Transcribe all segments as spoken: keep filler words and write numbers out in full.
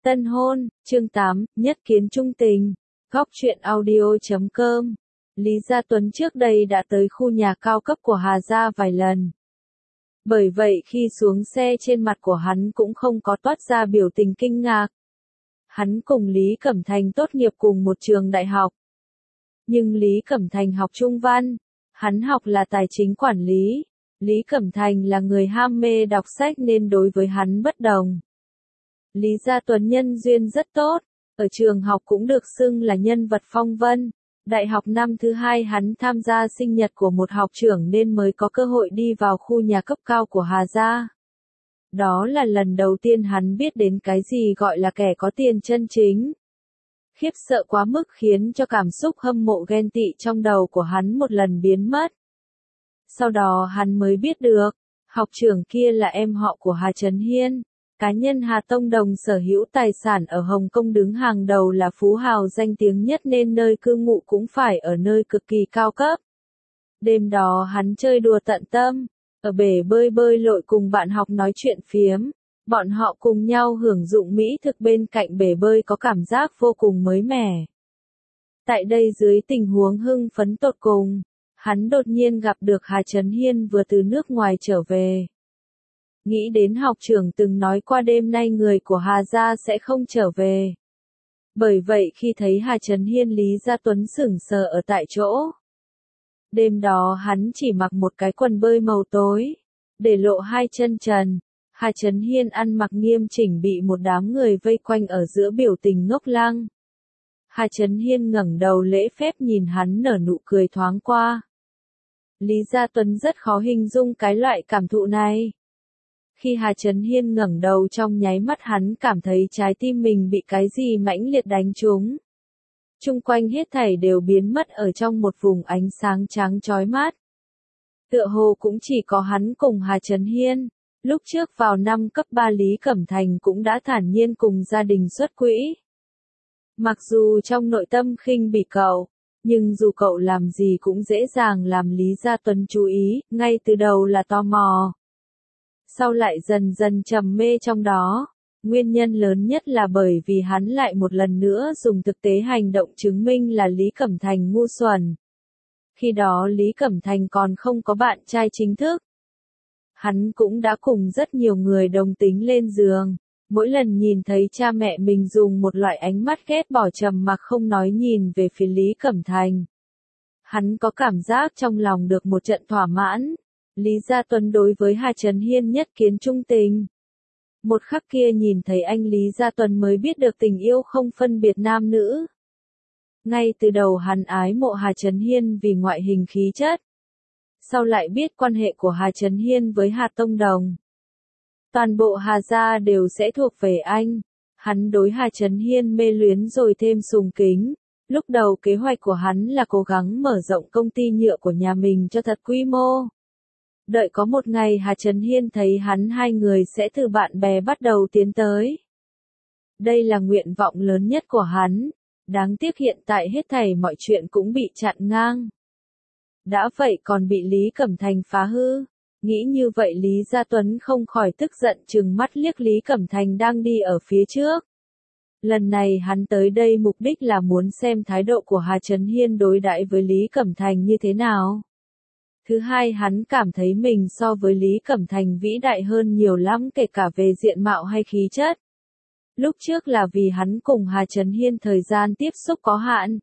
Tân hôn, chương tám, nhất kiến trung tình. Góc truyện audio chấm com. Lý Gia Tuấn trước đây đã tới khu nhà cao cấp của Hà Gia vài lần. Bởi vậy khi xuống xe trên mặt của hắn cũng không có toát ra biểu tình kinh ngạc. Hắn cùng Lý Cẩm Thành tốt nghiệp cùng một trường đại học. Nhưng Lý Cẩm Thành học trung văn, hắn học là tài chính quản lý. Lý Cẩm Thành là người ham mê đọc sách nên đối với hắn bất đồng. Lý Gia Tuấn nhân duyên rất tốt, ở trường học cũng được xưng là nhân vật phong vân. Đại học năm thứ hai hắn tham gia sinh nhật của một học trưởng nên mới có cơ hội đi vào khu nhà cấp cao của Hà Gia. Đó là lần đầu tiên hắn biết đến cái gì gọi là kẻ có tiền chân chính. Khiếp sợ quá mức khiến cho cảm xúc hâm mộ ghen tị trong đầu của hắn một lần biến mất. Sau đó hắn mới biết được, học trưởng kia là em họ của Hà Trấn Hiên. Cá nhân Hà Tông Đồng sở hữu tài sản ở Hồng Kông đứng hàng đầu là phú hào danh tiếng nhất nên nơi cư ngụ cũng phải ở nơi cực kỳ cao cấp. Đêm đó hắn chơi đùa tận tâm, ở bể bơi bơi lội cùng bạn học nói chuyện phiếm. Bọn họ cùng nhau hưởng dụng mỹ thực bên cạnh bể bơi có cảm giác vô cùng mới mẻ. Tại đây dưới tình huống hưng phấn tột cùng, hắn đột nhiên gặp được Hà Trấn Hiên vừa từ nước ngoài trở về. Nghĩ đến học trưởng từng nói qua đêm nay người của Hà Gia sẽ không trở về. Bởi vậy khi thấy Hà Trấn Hiên Lý Gia Tuấn sững sờ ở tại chỗ. Đêm đó hắn chỉ mặc một cái quần bơi màu tối, để lộ hai chân trần. Hà Trấn Hiên ăn mặc nghiêm chỉnh bị một đám người vây quanh ở giữa biểu tình ngốc lăng. Hà Trấn Hiên ngẩng đầu lễ phép nhìn hắn nở nụ cười thoáng qua. Lý Gia Tuấn rất khó hình dung cái loại cảm thụ này. Khi Hà Trấn Hiên ngẩng đầu trong nháy mắt hắn cảm thấy trái tim mình bị cái gì mãnh liệt đánh trúng. Chung quanh hết thảy đều biến mất ở trong một vùng ánh sáng trắng chói mắt. Tựa hồ cũng chỉ có hắn cùng Hà Trấn Hiên. Lúc trước vào năm cấp ba Lý Cẩm Thành cũng đã thản nhiên cùng gia đình xuất quỹ. Mặc dù trong nội tâm khinh bỉ cậu, nhưng dù cậu làm gì cũng dễ dàng làm Lý Gia Tuấn chú ý, ngay từ đầu là tò mò. Sau lại dần dần trầm mê trong đó. Nguyên nhân lớn nhất là bởi vì hắn lại một lần nữa dùng thực tế hành động chứng minh là Lý Cẩm Thành ngu xuẩn. Khi đó Lý Cẩm Thành còn không có bạn trai chính thức. Hắn cũng đã cùng rất nhiều người đồng tính lên giường. Mỗi lần nhìn thấy cha mẹ mình dùng một loại ánh mắt ghét bỏ trầm mặc không nói nhìn về phía Lý Cẩm Thành. Hắn có cảm giác trong lòng được một trận thỏa mãn. Lý Gia Tuấn đối với Hà Trấn Hiên nhất kiến trung tình. Một khắc kia nhìn thấy anh Lý Gia Tuấn mới biết được tình yêu không phân biệt nam nữ. Ngay từ đầu hắn ái mộ Hà Trấn Hiên vì ngoại hình khí chất. Sau lại biết quan hệ của Hà Trấn Hiên với Hà Tông Đồng. Toàn bộ Hà Gia đều sẽ thuộc về anh. Hắn đối Hà Trấn Hiên mê luyến rồi thêm sùng kính. Lúc đầu kế hoạch của hắn là cố gắng mở rộng công ty nhựa của nhà mình cho thật quy mô. Đợi có một ngày Hà Trấn Hiên thấy hắn hai người sẽ từ bạn bè bắt đầu tiến tới. Đây là nguyện vọng lớn nhất của hắn. Đáng tiếc hiện tại hết thảy mọi chuyện cũng bị chặn ngang. Đã vậy còn bị Lý Cẩm Thành phá hư. Nghĩ như vậy Lý Gia Tuấn không khỏi tức giận trừng mắt liếc Lý Cẩm Thành đang đi ở phía trước. Lần này hắn tới đây mục đích là muốn xem thái độ của Hà Trấn Hiên đối đãi với Lý Cẩm Thành như thế nào. Thứ hai hắn cảm thấy mình so với Lý Cẩm Thành vĩ đại hơn nhiều lắm kể cả về diện mạo hay khí chất. Lúc trước là vì hắn cùng Hà Trấn Hiên thời gian tiếp xúc có hạn.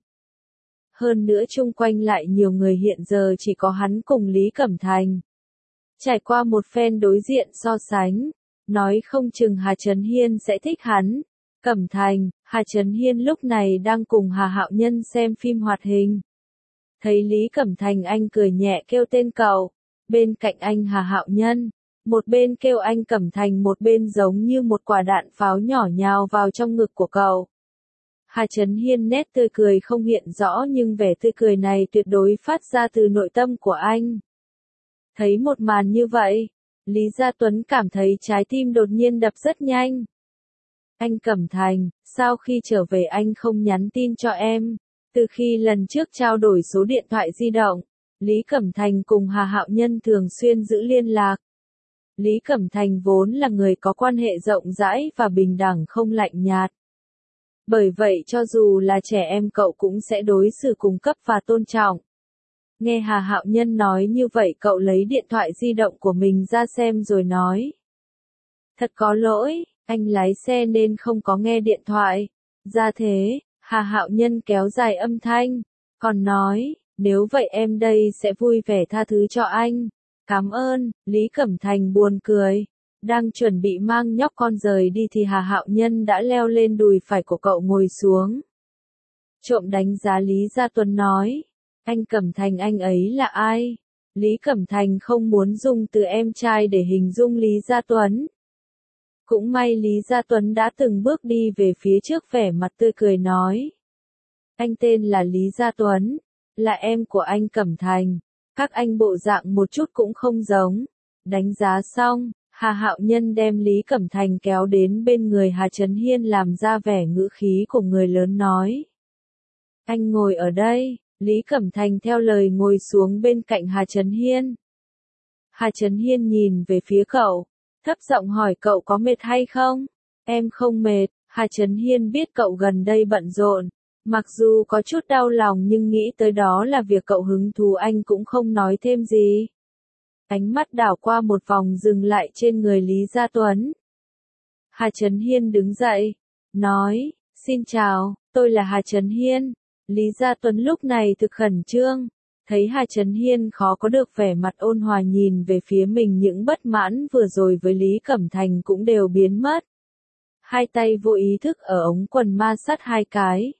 Hơn nữa chung quanh lại nhiều người hiện giờ chỉ có hắn cùng Lý Cẩm Thành. Trải qua một phen đối diện so sánh, nói không chừng Hà Trấn Hiên sẽ thích hắn. Cẩm Thành, Hà Trấn Hiên lúc này đang cùng Hà Hạo Nhân xem phim hoạt hình. Thấy Lý Cẩm Thành anh cười nhẹ kêu tên cậu, bên cạnh anh Hà Hạo Nhân, một bên kêu anh Cẩm Thành một bên giống như một quả đạn pháo nhỏ nhào vào trong ngực của cậu. Hà Trấn Hiên nét tươi cười không hiện rõ nhưng vẻ tươi cười này tuyệt đối phát ra từ nội tâm của anh. Thấy một màn như vậy, Lý Gia Tuấn cảm thấy trái tim đột nhiên đập rất nhanh. Anh Cẩm Thành, sao khi trở về anh không nhắn tin cho em? Từ khi lần trước trao đổi số điện thoại di động, Lý Cẩm Thành cùng Hà Hạo Nhân thường xuyên giữ liên lạc. Lý Cẩm Thành vốn là người có quan hệ rộng rãi và bình đẳng không lạnh nhạt. Bởi vậy cho dù là trẻ em cậu cũng sẽ đối xử cung cấp và tôn trọng. Nghe Hà Hạo Nhân nói như vậy cậu lấy điện thoại di động của mình ra xem rồi nói. Thật có lỗi, anh lái xe nên không có nghe điện thoại. Ra thế, Hà Hạo Nhân kéo dài âm thanh, còn nói, nếu vậy em đây sẽ vui vẻ tha thứ cho anh. Cảm ơn, Lý Cẩm Thành buồn cười. Đang chuẩn bị mang nhóc con rời đi thì Hà Hạo Nhân đã leo lên đùi phải của cậu ngồi xuống. Trộm đánh giá Lý Gia Tuấn nói, anh Cẩm Thành anh ấy là ai? Lý Cẩm Thành không muốn dùng từ em trai để hình dung Lý Gia Tuấn. Cũng may Lý Gia Tuấn đã từng bước đi về phía trước vẻ mặt tươi cười nói. Anh tên là Lý Gia Tuấn, là em của anh Cẩm Thành. Các anh bộ dạng một chút cũng không giống. Đánh giá xong, Hà Hạo Nhân đem Lý Cẩm Thành kéo đến bên người Hà Trấn Hiên làm ra vẻ ngữ khí của người lớn nói. Anh ngồi ở đây, Lý Cẩm Thành theo lời ngồi xuống bên cạnh Hà Trấn Hiên. Hà Trấn Hiên nhìn về phía cậu, thấp giọng hỏi cậu có mệt hay không? Em không mệt, Hà Trấn Hiên biết cậu gần đây bận rộn. Mặc dù có chút đau lòng nhưng nghĩ tới đó là việc cậu hứng thú anh cũng không nói thêm gì. Ánh mắt đảo qua một vòng dừng lại trên người Lý Gia Tuấn. Hà Trấn Hiên đứng dậy, nói, xin chào, tôi là Hà Trấn Hiên. Lý Gia Tuấn lúc này thực khẩn trương, thấy Hà Trấn Hiên khó có được vẻ mặt ôn hòa nhìn về phía mình những bất mãn vừa rồi với Lý Cẩm Thành cũng đều biến mất. Hai tay vô ý thức ở ống quần ma sát hai cái.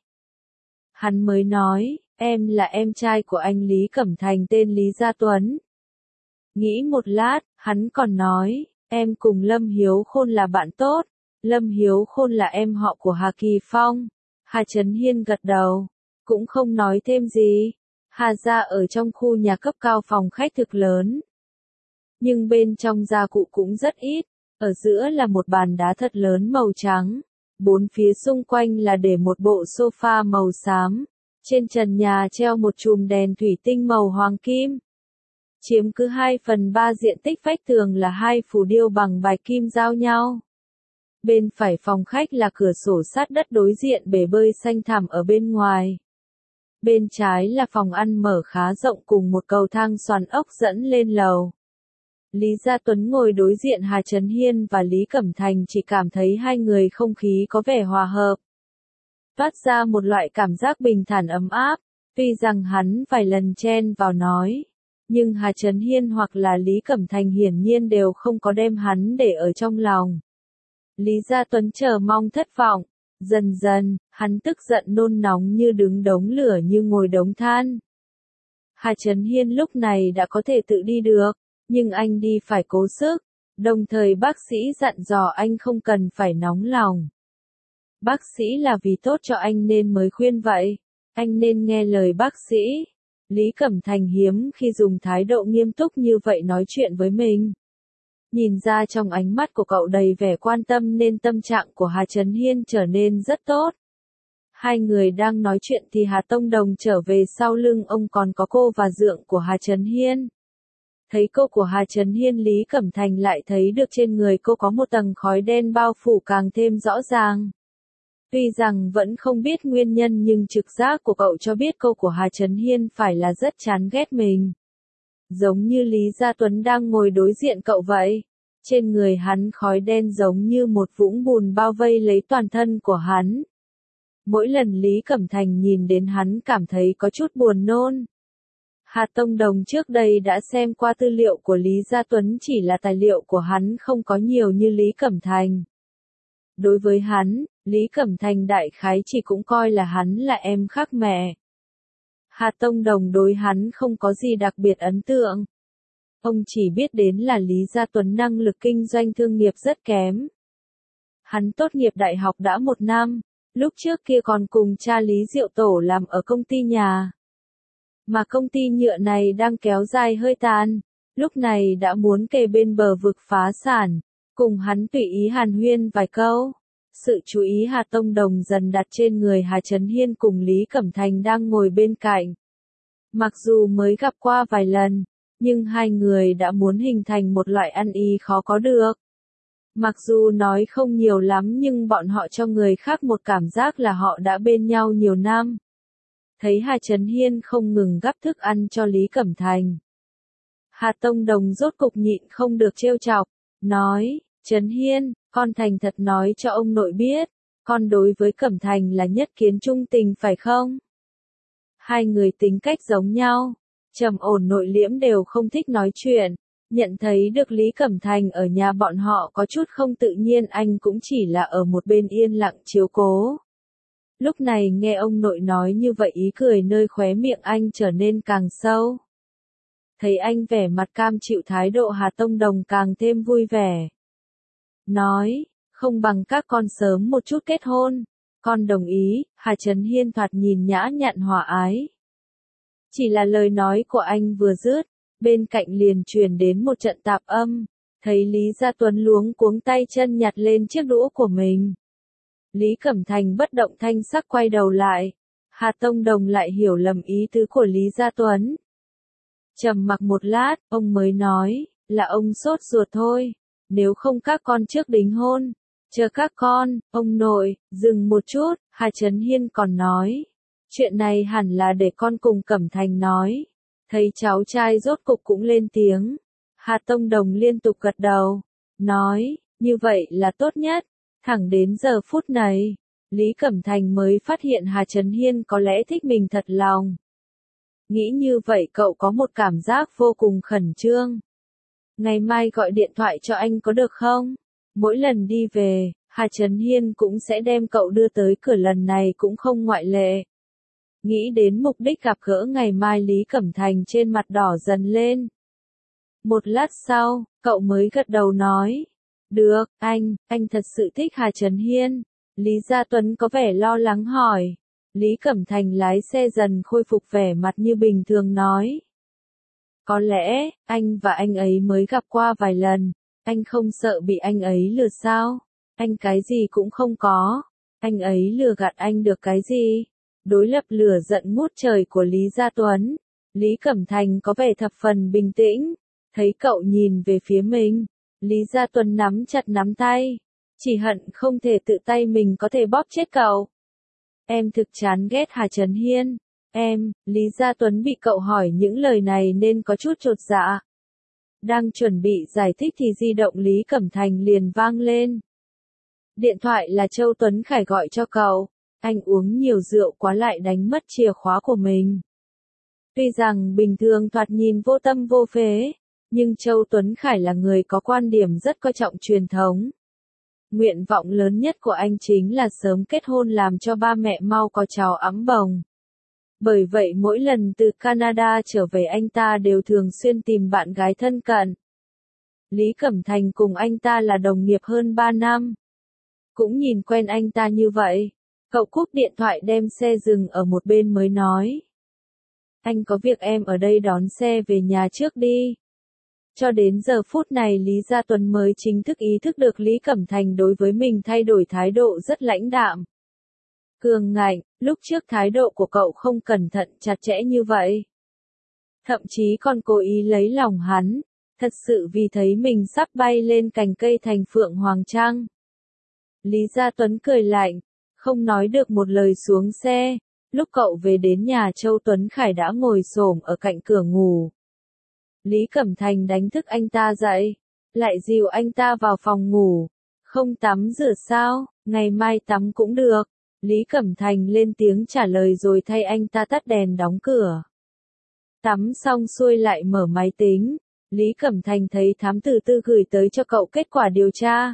Hắn mới nói, em là em trai của anh Lý Cẩm Thành tên Lý Gia Tuấn. Nghĩ một lát, hắn còn nói, em cùng Lâm Hiếu Khôn là bạn tốt. Lâm Hiếu Khôn là em họ của Hà Kỳ Phong. Hà Trấn Hiên gật đầu, cũng không nói thêm gì. Hà gia ở trong khu nhà cấp cao phòng khách thực lớn. Nhưng bên trong gia cụ cũng rất ít, ở giữa là một bàn đá thật lớn màu trắng. Bốn phía xung quanh là để một bộ sofa màu xám. Trên trần nhà treo một chùm đèn thủy tinh màu hoàng kim. Chiếm cứ hai phần ba diện tích vách tường là hai phù điêu bằng bạch kim giao nhau. Bên phải phòng khách là cửa sổ sát đất đối diện bể bơi xanh thẳm ở bên ngoài. Bên trái là phòng ăn mở khá rộng cùng một cầu thang xoắn ốc dẫn lên lầu. Lý Gia Tuấn ngồi đối diện Hà Trấn Hiên và Lý Cẩm Thành chỉ cảm thấy hai người không khí có vẻ hòa hợp. Toát ra một loại cảm giác bình thản ấm áp, tuy rằng hắn vài lần chen vào nói. Nhưng Hà Trấn Hiên hoặc là Lý Cẩm Thành hiển nhiên đều không có đem hắn để ở trong lòng. Lý Gia Tuấn chờ mong thất vọng. Dần dần, hắn tức giận nôn nóng như đứng đống lửa như ngồi đống than. Hà Trấn Hiên lúc này đã có thể tự đi được, nhưng anh đi phải cố sức, đồng thời bác sĩ dặn dò anh không cần phải nóng lòng. Bác sĩ là vì tốt cho anh nên mới khuyên vậy, anh nên nghe lời bác sĩ. Lý Cẩm Thành hiếm khi dùng thái độ nghiêm túc như vậy nói chuyện với mình. Nhìn ra trong ánh mắt của cậu đầy vẻ quan tâm nên tâm trạng của Hà Trấn Hiên trở nên rất tốt. Hai người đang nói chuyện thì Hà Tông Đồng trở về sau lưng ông còn có cô và dượng của Hà Trấn Hiên. Thấy cô của Hà Trấn Hiên Lý Cẩm Thành lại thấy được trên người cô có một tầng khói đen bao phủ càng thêm rõ ràng. Tuy rằng vẫn không biết nguyên nhân nhưng trực giác của cậu cho biết cô của Hà Trấn Hiên phải là rất chán ghét mình. Giống như Lý Gia Tuấn đang ngồi đối diện cậu vậy. Trên người hắn khói đen giống như một vũng bùn bao vây lấy toàn thân của hắn. Mỗi lần Lý Cẩm Thành nhìn đến hắn cảm thấy có chút buồn nôn. Hà Tông Đồng trước đây đã xem qua tư liệu của Lý Gia Tuấn chỉ là tài liệu của hắn không có nhiều như Lý Cẩm Thành. Đối với hắn, Lý Cẩm Thành đại khái chỉ cũng coi là hắn là em khác mẹ. Hà Tông Đồng đối hắn không có gì đặc biệt ấn tượng. Ông chỉ biết đến là Lý Gia Tuấn năng lực kinh doanh thương nghiệp rất kém. Hắn tốt nghiệp đại học đã một năm, lúc trước kia còn cùng cha Lý Diệu Tổ làm ở công ty nhà. Mà công ty nhựa này đang kéo dài hơi tàn, lúc này đã muốn kề bên bờ vực phá sản, cùng hắn tùy ý hàn huyên vài câu. Sự chú ý Hà Tông Đồng dần đặt trên người Hà Trấn Hiên cùng Lý Cẩm Thành đang ngồi bên cạnh. Mặc dù mới gặp qua vài lần, nhưng hai người đã muốn hình thành một loại ăn ý khó có được. Mặc dù nói không nhiều lắm nhưng bọn họ cho người khác một cảm giác là họ đã bên nhau nhiều năm. Thấy Hà Trấn Hiên không ngừng gắp thức ăn cho Lý Cẩm Thành, Hà Tông Đồng rốt cục nhịn không được trêu chọc, nói, Trấn Hiên, con thành thật nói cho ông nội biết, con đối với Cẩm Thành là nhất kiến trung tình phải không? Hai người tính cách giống nhau, trầm ổn nội liễm đều không thích nói chuyện, nhận thấy được Lý Cẩm Thành ở nhà bọn họ có chút không tự nhiên anh cũng chỉ là ở một bên yên lặng chiếu cố. Lúc này nghe ông nội nói như vậy ý cười nơi khóe miệng anh trở nên càng sâu. Thấy anh vẻ mặt cam chịu thái độ Hà Tông Đồng càng thêm vui vẻ. Nói, không bằng các con sớm một chút kết hôn. Con đồng ý, Hà Trấn Hiên thoạt nhìn nhã nhặn hòa ái. Chỉ là lời nói của anh vừa dứt, bên cạnh liền truyền đến một trận tạp âm. Thấy Lý Gia Tuấn luống cuống tay chân nhặt lên chiếc đũa của mình. Lý Cẩm Thành bất động thanh sắc quay đầu lại. Hà Tông Đồng lại hiểu lầm ý tứ của Lý Gia Tuấn. Trầm mặc một lát, ông mới nói, là ông sốt ruột thôi. Nếu không các con trước đính hôn. Chờ các con, ông nội, dừng một chút, Hà Trấn Hiên còn nói. Chuyện này hẳn là để con cùng Cẩm Thành nói. Thấy cháu trai rốt cục cũng lên tiếng. Hà Tông Đồng liên tục gật đầu. Nói, như vậy là tốt nhất. Thẳng đến giờ phút này, Lý Cẩm Thành mới phát hiện Hà Trấn Hiên có lẽ thích mình thật lòng. Nghĩ như vậy cậu có một cảm giác vô cùng khẩn trương. Ngày mai gọi điện thoại cho anh có được không? Mỗi lần đi về, Hà Trấn Hiên cũng sẽ đem cậu đưa tới cửa, lần này cũng không ngoại lệ. Nghĩ đến mục đích gặp gỡ ngày mai, Lý Cẩm Thành trên mặt đỏ dần lên. Một lát sau, cậu mới gật đầu nói. Được, anh, anh thật sự thích Hà Trấn Hiên. Lý Gia Tuấn có vẻ lo lắng hỏi. Lý Cẩm Thành lái xe dần khôi phục vẻ mặt như bình thường nói. Có lẽ, anh và anh ấy mới gặp qua vài lần. Anh không sợ bị anh ấy lừa sao? Anh cái gì cũng không có. Anh ấy lừa gạt anh được cái gì? Đối lập lửa giận ngút trời của Lý Gia Tuấn, Lý Cẩm Thành có vẻ thập phần bình tĩnh. Thấy cậu nhìn về phía mình, Lý Gia Tuấn nắm chặt nắm tay. Chỉ hận không thể tự tay mình có thể bóp chết cậu. Em thực chán ghét Hà Trấn Hiên. Em, Lý Gia Tuấn bị cậu hỏi những lời này nên có chút chột dạ. Đang chuẩn bị giải thích thì di động Lý Cẩm Thành liền vang lên. Điện thoại là Châu Tuấn Khải gọi cho cậu. Anh uống nhiều rượu quá lại đánh mất chìa khóa của mình. Tuy rằng bình thường thoạt nhìn vô tâm vô phế, nhưng Châu Tuấn Khải là người có quan điểm rất coi trọng truyền thống. Nguyện vọng lớn nhất của anh chính là sớm kết hôn làm cho ba mẹ mau có cháu ẵm bồng. Bởi vậy mỗi lần từ Canada trở về anh ta đều thường xuyên tìm bạn gái thân cận. Lý Cẩm Thành cùng anh ta là đồng nghiệp hơn ba năm. Cũng nhìn quen anh ta như vậy. Cậu cúp điện thoại đem xe dừng ở một bên mới nói. Anh có việc, em ở đây đón xe về nhà trước đi. Cho đến giờ phút này Lý Gia Tuấn mới chính thức ý thức được Lý Cẩm Thành đối với mình thay đổi thái độ rất lãnh đạm. Cường ngạnh, lúc trước thái độ của cậu không cẩn thận chặt chẽ như vậy. Thậm chí còn cố ý lấy lòng hắn, thật sự vì thấy mình sắp bay lên cành cây thành phượng hoàng trăng. Lý Gia Tuấn cười lạnh, không nói được một lời xuống xe. Lúc cậu về đến nhà, Châu Tuấn Khải đã ngồi xổm ở cạnh cửa ngủ. Lý Cẩm Thành đánh thức anh ta dậy, lại dìu anh ta vào phòng ngủ. Không tắm rửa sao? Ngày mai tắm cũng được. Lý Cẩm Thành lên tiếng trả lời rồi thay anh ta tắt đèn đóng cửa. Tắm xong xuôi lại mở máy tính. Lý Cẩm Thành thấy thám tử tư gửi tới cho cậu kết quả điều tra.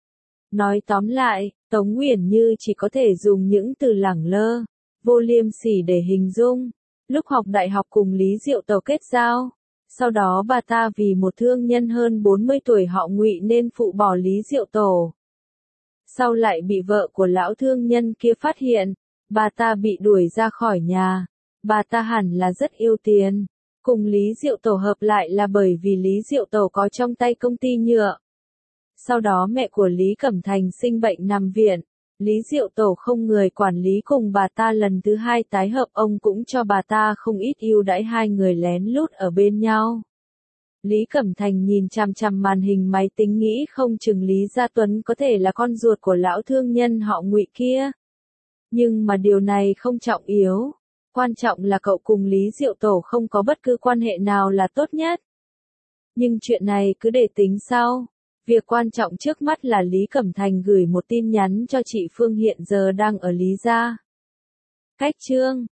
Nói tóm lại, Tống Uyển Như chỉ có thể dùng những từ lẳng lơ, vô liêm sỉ để hình dung. Lúc học đại học cùng Lý Diệu Tổ kết giao. Sau đó bà ta vì một thương nhân hơn bốn mươi tuổi họ Ngụy nên phụ bỏ Lý Diệu Tổ. Sau lại bị vợ của lão thương nhân kia phát hiện, bà ta bị đuổi ra khỏi nhà. Bà ta hẳn là rất yêu tiền. Cùng Lý Diệu Tổ hợp lại là bởi vì Lý Diệu Tổ có trong tay công ty nhựa. Sau đó mẹ của Lý Cẩm Thành sinh bệnh nằm viện. Lý Diệu Tổ không người quản lý cùng bà ta lần thứ hai tái hợp, ông cũng cho bà ta không ít ưu đãi, hai người lén lút ở bên nhau. Lý Cẩm Thành nhìn chằm chằm màn hình máy tính nghĩ không chừng Lý Gia Tuấn có thể là con ruột của lão thương nhân họ Ngụy kia. Nhưng mà điều này không trọng yếu. Quan trọng là cậu cùng Lý Diệu Tổ không có bất cứ quan hệ nào là tốt nhất. Nhưng chuyện này cứ để tính sau. Việc quan trọng trước mắt là Lý Cẩm Thành gửi một tin nhắn cho chị Phương hiện giờ đang ở Lý Gia. Cách chương